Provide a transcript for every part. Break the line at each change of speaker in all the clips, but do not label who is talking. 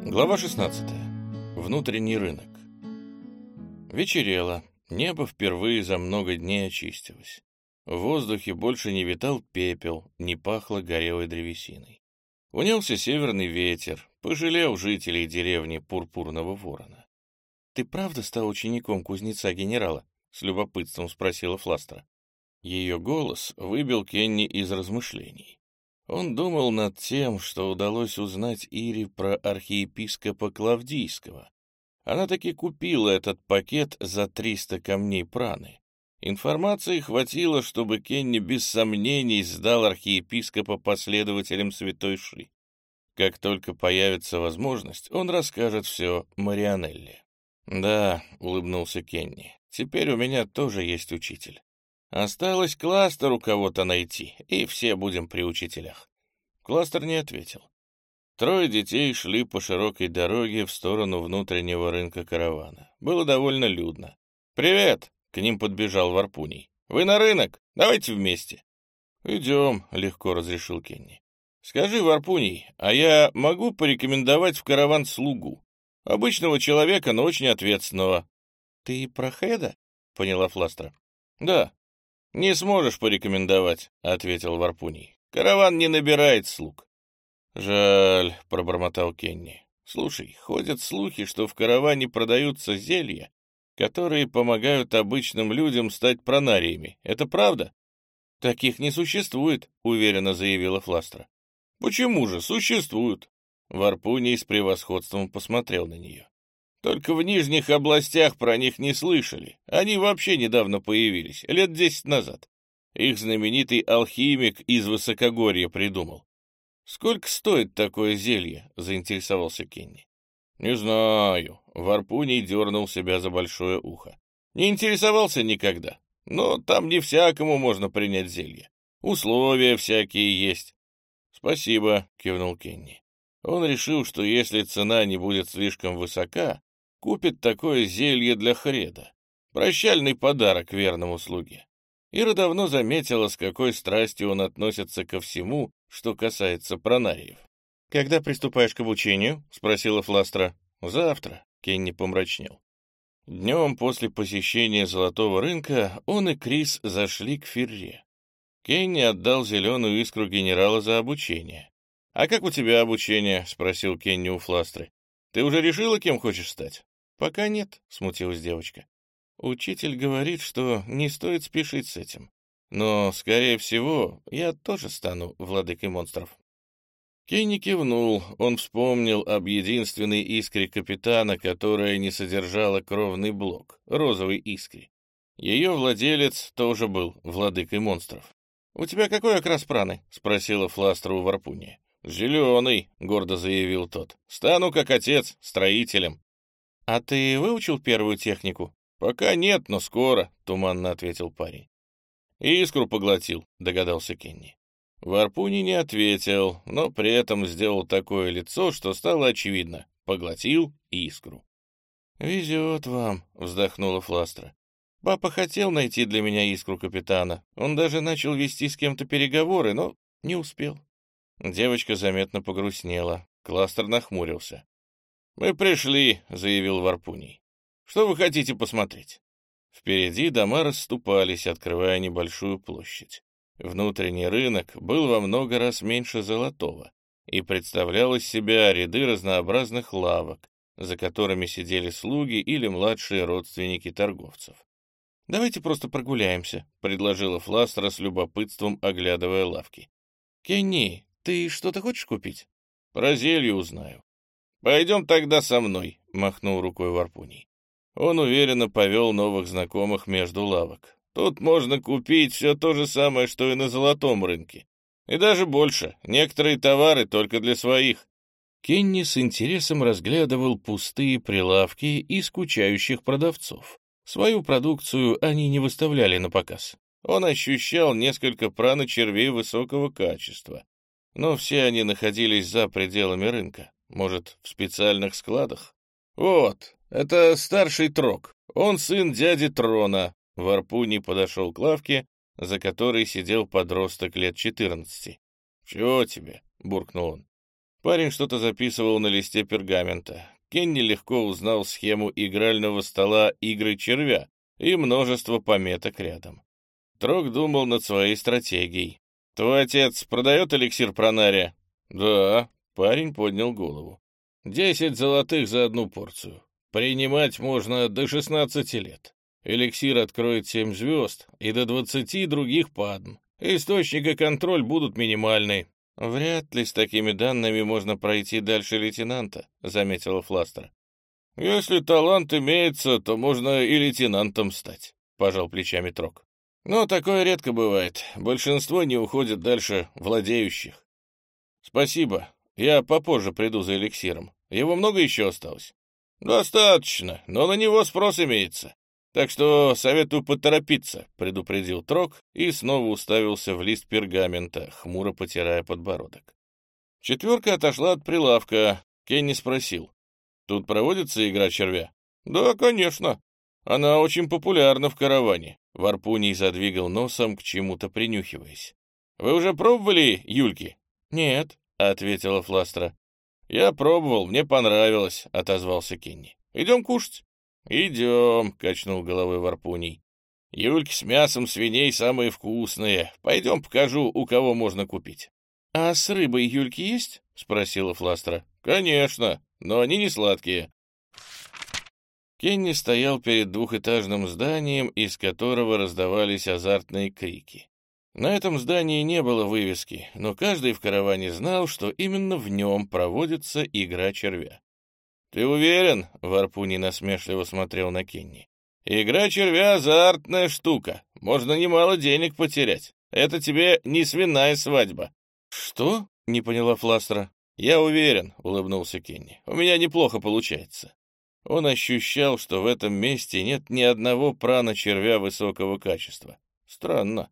Глава 16. Внутренний рынок. Вечерело. Небо впервые за много дней очистилось. В воздухе больше не витал пепел, не пахло горелой древесиной. Унялся северный ветер, пожалел жителей деревни Пурпурного Ворона. — Ты правда стал учеником кузнеца-генерала? — с любопытством спросила Фластера. Ее голос выбил Кенни из размышлений. Он думал над тем, что удалось узнать Ире про архиепископа Клавдийского. Она таки купила этот пакет за 300 камней праны. Информации хватило, чтобы Кенни без сомнений сдал архиепископа последователям Святой Ши. Как только появится возможность, он расскажет все Марианелле. «Да», — улыбнулся Кенни, — «теперь у меня тоже есть учитель. Осталось Кластеру кого-то найти, и все будем при учителях». Кластер не ответил. Трое детей шли по широкой дороге в сторону внутреннего рынка каравана. Было довольно людно. «Привет!» — к ним подбежал Варпуний. «Вы на рынок? Давайте вместе». «Идем», — легко разрешил Кенни. «Скажи, Варпуний, а я могу порекомендовать в караван слугу? Обычного человека, но очень ответственного». «Ты про Хеда?» — поняла Фластера. «Да». «Не сможешь порекомендовать», — ответил Варпуний. «Караван не набирает слуг». «Жаль», — пробормотал Кенни. «Слушай, ходят слухи, что в караване продаются зелья, которые помогают обычным людям стать пронариями. Это правда?» «Таких не существует», — уверенно заявила Фластера. «Почему же? Существуют». Варпуний с превосходством посмотрел на нее. «Только в нижних областях про них не слышали. Они вообще недавно появились, лет 10 назад. Их знаменитый алхимик из Высокогорья придумал». «Сколько стоит такое зелье?» — заинтересовался Кенни. «Не знаю». Варпуний дернул себя за большое ухо. «Не интересовался никогда. Но там не всякому можно принять зелье. Условия всякие есть». «Спасибо», — кивнул Кенни. Он решил, что если цена не будет слишком высока, купит такое зелье для Хреда. Прощальный подарок верному слуге. Ира давно заметила, с какой страстью он относится ко всему, что касается пронариев. «Когда приступаешь к обучению?» — спросила Фластера. «Завтра», — Кенни помрачнел. Днем после посещения Золотого рынка он и Крис зашли к Ферре. Кенни отдал зеленую искру генерала за обучение. «А как у тебя обучение?» — спросил Кенни у Фластеры. «Ты уже решила, кем хочешь стать?» «Пока нет», — смутилась девочка. «Учитель говорит, что не стоит спешить с этим. Но, скорее всего, я тоже стану владыкой монстров». Кенни кивнул. Он вспомнил об единственной искре капитана, которая не содержала кровный блок, розовой искре. Ее владелец тоже был владыкой монстров. «У тебя какой окрас праны?» — спросила Фластера у Варпуния. «Зеленый», — гордо заявил тот. «Стану, как отец, строителем». «А ты выучил первую технику?» «Пока нет, но скоро», — туманно ответил парень. «Искру поглотил», — догадался Кенни. Варпуний не ответил, но при этом сделал такое лицо, что стало очевидно. Поглотил искру. «Везет вам», — вздохнула Фластера. «Папа хотел найти для меня искру капитана. Он даже начал вести с кем-то переговоры, но не успел». Девочка заметно погрустнела. Кластер нахмурился. «Мы пришли», — заявил Варпуний. «Что вы хотите посмотреть?» Впереди дома расступались, открывая небольшую площадь. Внутренний рынок был во много раз меньше Золотого и представлял из себя ряды разнообразных лавок, за которыми сидели слуги или младшие родственники торговцев. «Давайте просто прогуляемся», — предложила Фластера с любопытством, оглядывая лавки. «Кенни, ты что-то хочешь купить?» «Про зелье узнаю». «Пойдем тогда со мной», — махнул рукой Варпуний. Он уверенно повел новых знакомых между лавок. «Тут можно купить все то же самое, что и на Золотом рынке. И даже больше. Некоторые товары только для своих». Кенни с интересом разглядывал пустые прилавки и скучающих продавцов. Свою продукцию они не выставляли на показ. Он ощущал несколько праночервей высокого качества. Но все они находились за пределами рынка. Может, в специальных складах? «Вот, это старший Трок. Он сын дяди Трона». Варпуний подошел к лавке, за которой сидел подросток лет 14. «Чего тебе?» — буркнул он. Парень что-то записывал на листе пергамента. Кенни легко узнал схему игрального стола «Игры червя» и множество пометок рядом. Трок думал над своей стратегией. «Твой отец продает эликсир Пронария?» «Да», — парень поднял голову. 10 золотых за одну порцию. Принимать можно до 16 лет. Эликсир откроет 7 звезд и до 20 других падм. Источник и контроль будут минимальны». «Вряд ли с такими данными можно пройти дальше лейтенанта», — заметила Фластер. «Если талант имеется, то можно и лейтенантом стать», — пожал плечами Трок. «Но такое редко бывает. Большинство не уходит дальше владеющих». «Спасибо. Я попозже приду за эликсиром. Его много еще осталось?» «Достаточно, но на него спрос имеется. Так что советую поторопиться», — предупредил Трок и снова уставился в лист пергамента, хмуро потирая подбородок. Четверка отошла от прилавка. Кенни спросил: «Тут проводится игра червя?» «Да, конечно. Она очень популярна в караване». Варпуний задвигал носом, к чему-то принюхиваясь. «Вы уже пробовали юльки?» «Нет», — ответила Фластра. «Я пробовал, мне понравилось», — отозвался Кенни. «Идем кушать». «Идем», — качнул головой Варпуний. «Юльки с мясом свиней самые вкусные. Пойдем покажу, у кого можно купить». «А с рыбой юльки есть?» — спросила Фластра. «Конечно, но они не сладкие». Кенни стоял перед двухэтажным зданием, из которого раздавались азартные крики. На этом здании не было вывески, но каждый в караване знал, что именно в нем проводится игра червя. «Ты уверен?» — Варпуний насмешливо смотрел на Кенни. «Игра червя — азартная штука. Можно немало денег потерять. Это тебе не свиная свадьба». «Что?» — не поняла Фластера. «Я уверен», — улыбнулся Кенни. «У меня неплохо получается». Он ощущал, что в этом месте нет ни одного прана-червя высокого качества. Странно.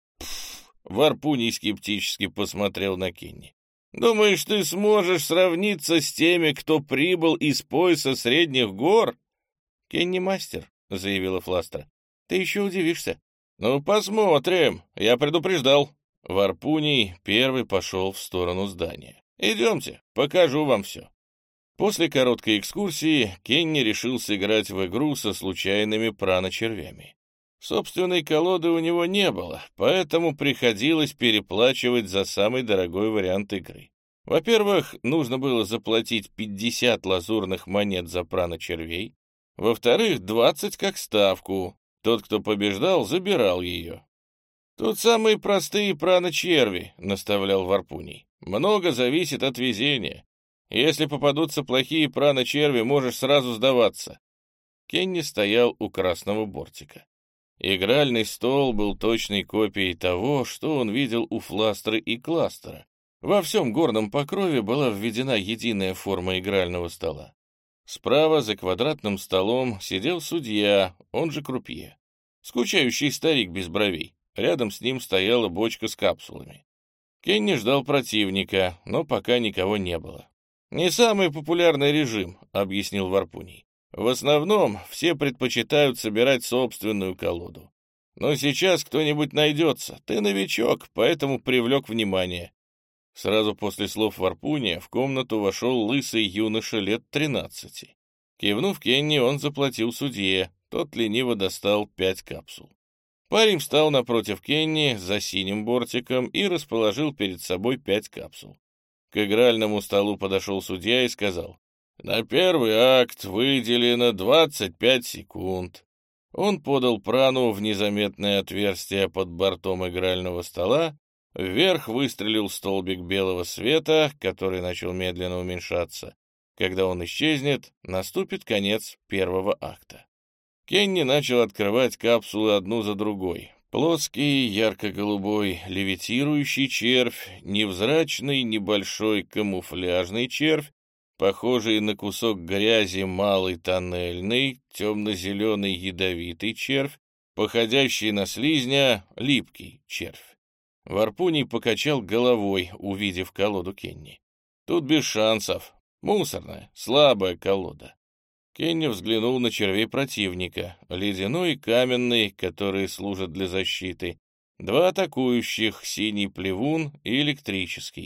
Варпуний скептически посмотрел на Кенни. «Думаешь, ты сможешь сравниться с теми, кто прибыл из пояса средних гор?» «Кенни мастер», — заявила Фластер. «Ты еще удивишься». «Ну, посмотрим. Я предупреждал». Варпуний первый пошел в сторону здания. «Идемте, покажу вам все». После короткой экскурсии Кенни решил сыграть в игру со случайными прано-червями. Собственной колоды у него не было, поэтому приходилось переплачивать за самый дорогой вариант игры. Во-первых, нужно было заплатить 50 лазурных монет за прано-червей. Во-вторых, 20 как ставку. Тот, кто побеждал, забирал ее. «Тут самые простые прано-черви», — наставлял Варпуний. «Много зависит от везения. Если попадутся плохие прано-черви, можешь сразу сдаваться». Кенни стоял у красного бортика. Игральный стол был точной копией того, что он видел у Фластры и Кластера. Во всем горном покрове была введена единая форма игрального стола. Справа за квадратным столом сидел судья, он же крупье. Скучающий старик без бровей. Рядом с ним стояла бочка с капсулами. Кенни ждал противника, но пока никого не было. «Не самый популярный режим», — объяснил Варпуний. «В основном все предпочитают собирать собственную колоду. Но сейчас кто-нибудь найдется. Ты новичок, поэтому привлек внимание». Сразу после слов Варпуния в комнату вошел лысый юноша лет 13. Кивнув Кенни, он заплатил судье. Тот лениво достал 5 капсул. Парень встал напротив Кенни за синим бортиком и расположил перед собой 5 капсул. К игральному столу подошел судья и сказал: «На первый акт выделено 25 секунд». Он подал прану в незаметное отверстие под бортом игрального стола, вверх выстрелил столбик белого света, который начал медленно уменьшаться. Когда он исчезнет, наступит конец первого акта. Кенни начал открывать капсулы одну за другой. Плоский, ярко-голубой, левитирующий червь, невзрачный, небольшой камуфляжный червь, похожий на кусок грязи малый тоннельный, темно-зеленый ядовитый червь, походящий на слизня липкий червь. Варпуний покачал головой, увидев колоду Кенни. Тут без шансов. Мусорная, слабая колода. Кенни взглянул на червей противника, ледяной и каменный, которые служат для защиты, 2 атакующих, синий плевун и электрический.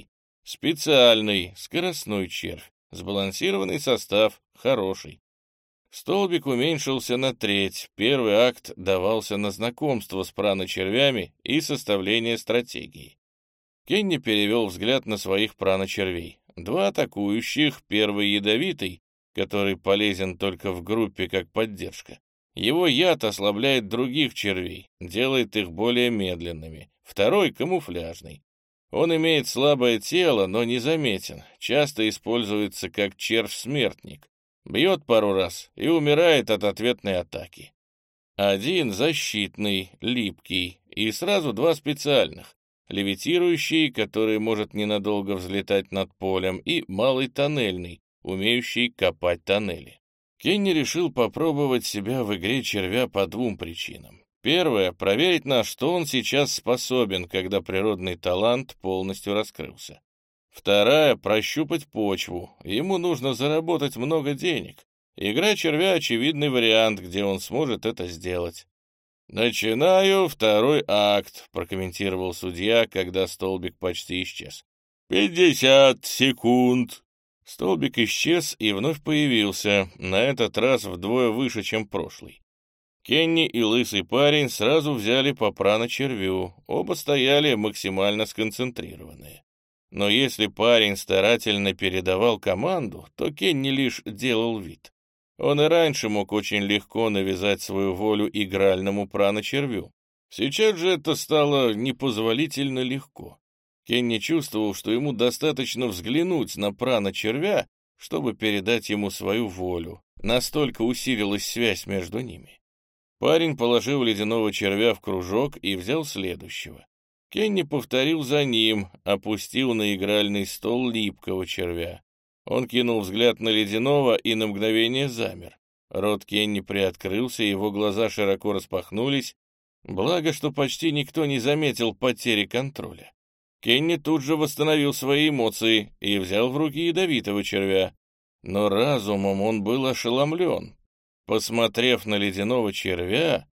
Специальный, скоростной червь. Сбалансированный состав, хороший. Столбик уменьшился на треть. Первый акт давался на знакомство с праночервями и составление стратегии. Кенни перевел взгляд на своих праночервей. Два атакующих, первый ядовитый, который полезен только в группе как поддержка. Его яд ослабляет других червей, делает их более медленными. Второй — камуфляжный. Он имеет слабое тело, но незаметен, часто используется как червь-смертник. Бьет пару раз и умирает от ответной атаки. Один защитный, липкий, и сразу два специальных. Левитирующий, который может ненадолго взлетать над полем, и малый тоннельный, умеющий копать тоннели. Кенни решил попробовать себя в игре червя по двум причинам. Первое — проверить, на что он сейчас способен, когда природный талант полностью раскрылся. Вторая — прощупать почву. Ему нужно заработать много денег. Игра червя — очевидный вариант, где он сможет это сделать. «Начинаю второй акт», — прокомментировал судья, когда столбик почти исчез. 50 секунд». Столбик исчез и вновь появился, на этот раз вдвое выше, чем прошлый. Кенни и лысый парень сразу взяли по праночервю, оба стояли максимально сконцентрированные. Но если парень старательно передавал команду, то Кенни лишь делал вид. Он и раньше мог очень легко навязать свою волю игральному праночервю. Сейчас же это стало непозволительно легко. Кенни чувствовал, что ему достаточно взглянуть на праночервя, чтобы передать ему свою волю. Настолько усилилась связь между ними. Парень положил ледяного червя в кружок и взял следующего. Кенни повторил за ним, опустил на игральный стол липкого червя. Он кинул взгляд на ледяного и на мгновение замер. Рот Кенни приоткрылся, его глаза широко распахнулись. Благо, что почти никто не заметил потери контроля. Кенни тут же восстановил свои эмоции и взял в руки ядовитого червя. Но разумом он был ошеломлен. Посмотрев на ледяного червя,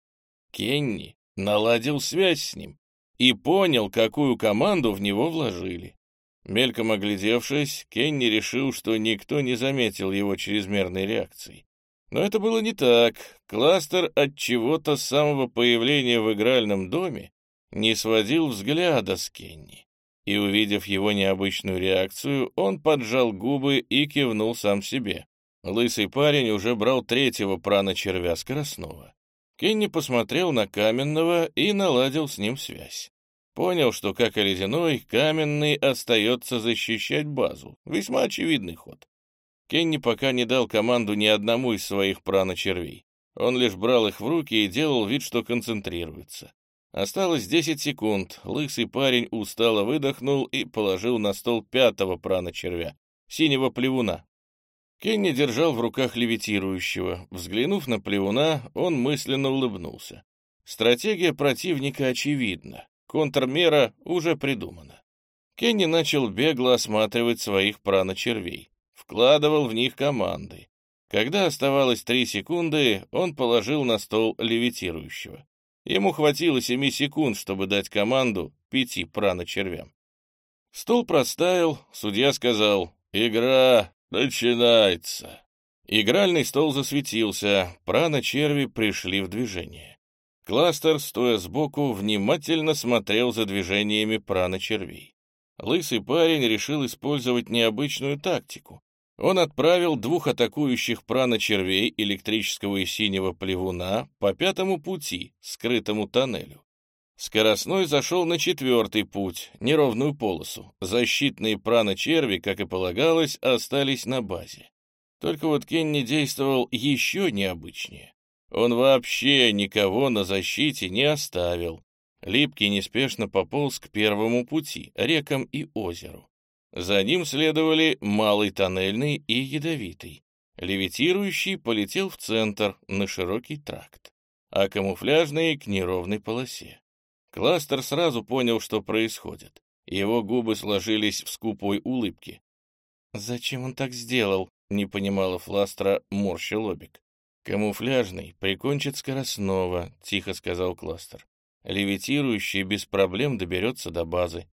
Кенни наладил связь с ним и понял, какую команду в него вложили. Мельком оглядевшись, Кенни решил, что никто не заметил его чрезмерной реакции. Но это было не так. Кластер от чего-то с самого появления в игральном доме не сводил взгляда с Кенни. И, увидев его необычную реакцию, он поджал губы и кивнул сам себе. Лысый парень уже брал третьего праночервя скоростного. Кенни посмотрел на каменного и наладил с ним связь. Понял, что, как и ледяной, каменный остается защищать базу. Весьма очевидный ход. Кенни пока не дал команду ни одному из своих праночервей. Он лишь брал их в руки и делал вид, что концентрируется. Осталось 10 секунд. Лысый парень устало выдохнул и положил на стол пятого праночервя, синего плевуна. Кенни держал в руках левитирующего. Взглянув на плевуна, он мысленно улыбнулся. Стратегия противника очевидна. Контрмера уже придумана. Кенни начал бегло осматривать своих праночервей. Вкладывал в них команды. Когда оставалось 3 секунды, он положил на стол левитирующего. Ему хватило 7 секунд, чтобы дать команду 5 праночервям. Стол простаял, судья сказал: «Игра начинается». Игральный стол засветился, праночерви пришли в движение. Кластер, стоя сбоку, внимательно смотрел за движениями праночервей. Лысый парень решил использовать необычную тактику. Он отправил 2 атакующих праночервей электрического и синего плевуна по 5-му пути, скрытому тоннелю. Скоростной зашел на 4-й путь, неровную полосу. Защитные праночерви, как и полагалось, остались на базе. Только вот Кенни действовал еще необычнее. Он вообще никого на защите не оставил. Липкий неспешно пополз к 1-му пути, рекам и озеру. За ним следовали малый тоннельный и ядовитый. Левитирующий полетел в центр, на широкий тракт, а камуфляжный — к неровной полосе. Кластер сразу понял, что происходит. Его губы сложились в скупой улыбке. «Зачем он так сделал?» — не понимала Фластра, морща лобик. «Камуфляжный прикончит скоростного», — тихо сказал Кластер. «Левитирующий без проблем доберется до базы».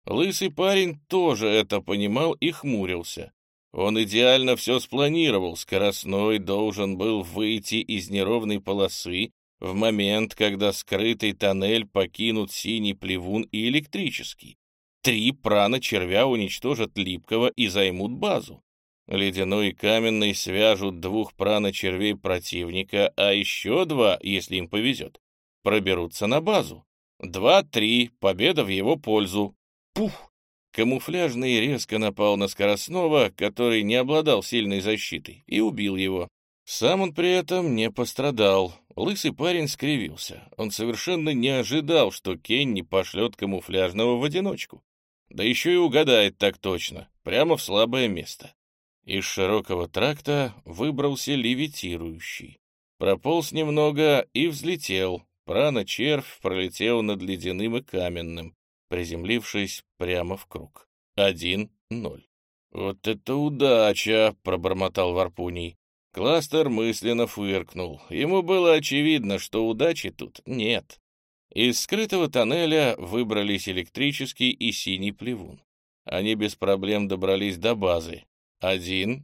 Лысый парень тоже это понимал и хмурился. Он идеально все спланировал, скоростной должен был выйти из неровной полосы в момент, когда скрытый тоннель покинут синий плевун и электрический. 3 прана-червя уничтожат липкого и займут базу. Ледяной и каменный свяжут 2 прана-червей противника, а еще 2, если им повезет, проберутся на базу. 2-3, победа в его пользу. Пух! Камуфляжный резко напал на скоростного, который не обладал сильной защитой, и убил его. Сам он при этом не пострадал. Лысый парень скривился. Он совершенно не ожидал, что Кенни пошлет камуфляжного в одиночку. Да еще и угадает так точно, прямо в слабое место. Из широкого тракта выбрался левитирующий. Прополз немного и взлетел. Прана-червь пролетел над ледяным и каменным, приземлившись прямо в круг. 1-0. «Вот это удача!» — пробормотал Варпуний. Кластер мысленно фыркнул. Ему было очевидно, что удачи тут нет. Из скрытого тоннеля выбрались электрический и синий плевун. Они без проблем добрались до базы. 1-2.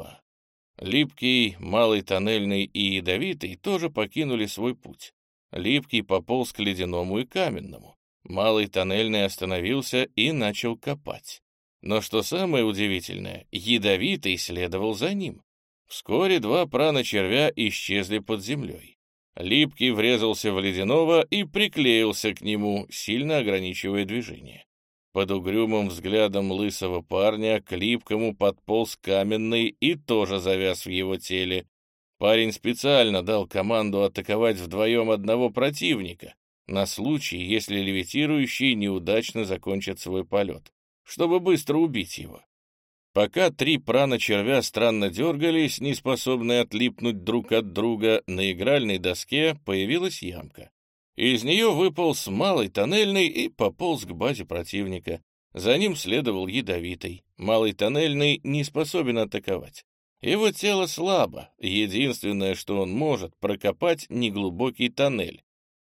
Липкий, малый тоннельный и ядовитый тоже покинули свой путь. Липкий пополз к ледяному и каменному. Малый тоннельный остановился и начал копать. Но что самое удивительное, ядовитый следовал за ним. Вскоре 2 прана-червя исчезли под землей. Липкий врезался в ледяного и приклеился к нему, сильно ограничивая движение. Под угрюмым взглядом лысого парня к липкому подполз каменный и тоже завяз в его теле. Парень специально дал команду атаковать вдвоем одного противника, на случай, если левитирующий неудачно закончит свой полет, чтобы быстро убить его. Пока 3 прана-червя странно дергались, неспособные отлипнуть друг от друга, на игральной доске появилась ямка. Из нее выполз малый тоннельный и пополз к базе противника. За ним следовал ядовитый. Малый тоннельный не способен атаковать. Его тело слабо, единственное, что он может, прокопать неглубокий тоннель.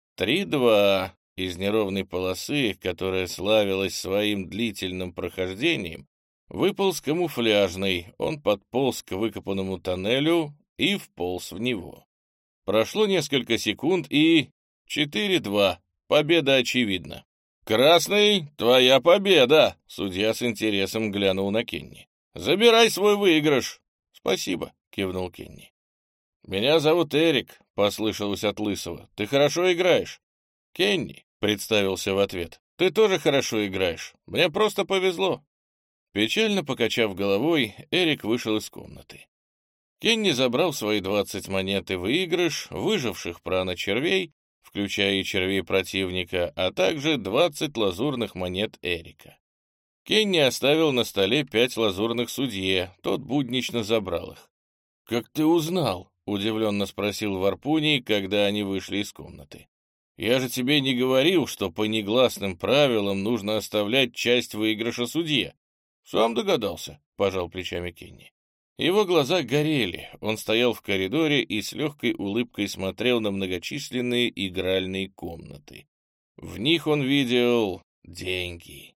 3-2. Из неровной полосы, которая славилась своим длительным прохождением, выполз камуфляжный, он подполз к выкопанному тоннелю и вполз в него. Прошло несколько секунд и... 4-2. Победа очевидна. «Красный, твоя победа!» Судья с интересом глянул на Кенни. «Забирай свой выигрыш!» «Спасибо», — кивнул Кенни. «Меня зовут Эрик», — послышалось от Лысого. «Ты хорошо играешь?» «Кенни», — представился в ответ. «Ты тоже хорошо играешь. Мне просто повезло». Печально покачав головой, Эрик вышел из комнаты. Кенни забрал свои 20 монет и выигрыш, выживших прана-червей, включая и червей противника, а также 20 лазурных монет Эрика. Кенни оставил на столе 5 лазурных судье, тот буднично забрал их. «Как ты узнал?» — удивленно спросил Варпуний, когда они вышли из комнаты. «Я же тебе не говорил, что по негласным правилам нужно оставлять часть выигрыша судье». «Сам догадался», — пожал плечами Кенни. Его глаза горели, он стоял в коридоре и с легкой улыбкой смотрел на многочисленные игральные комнаты. В них он видел деньги.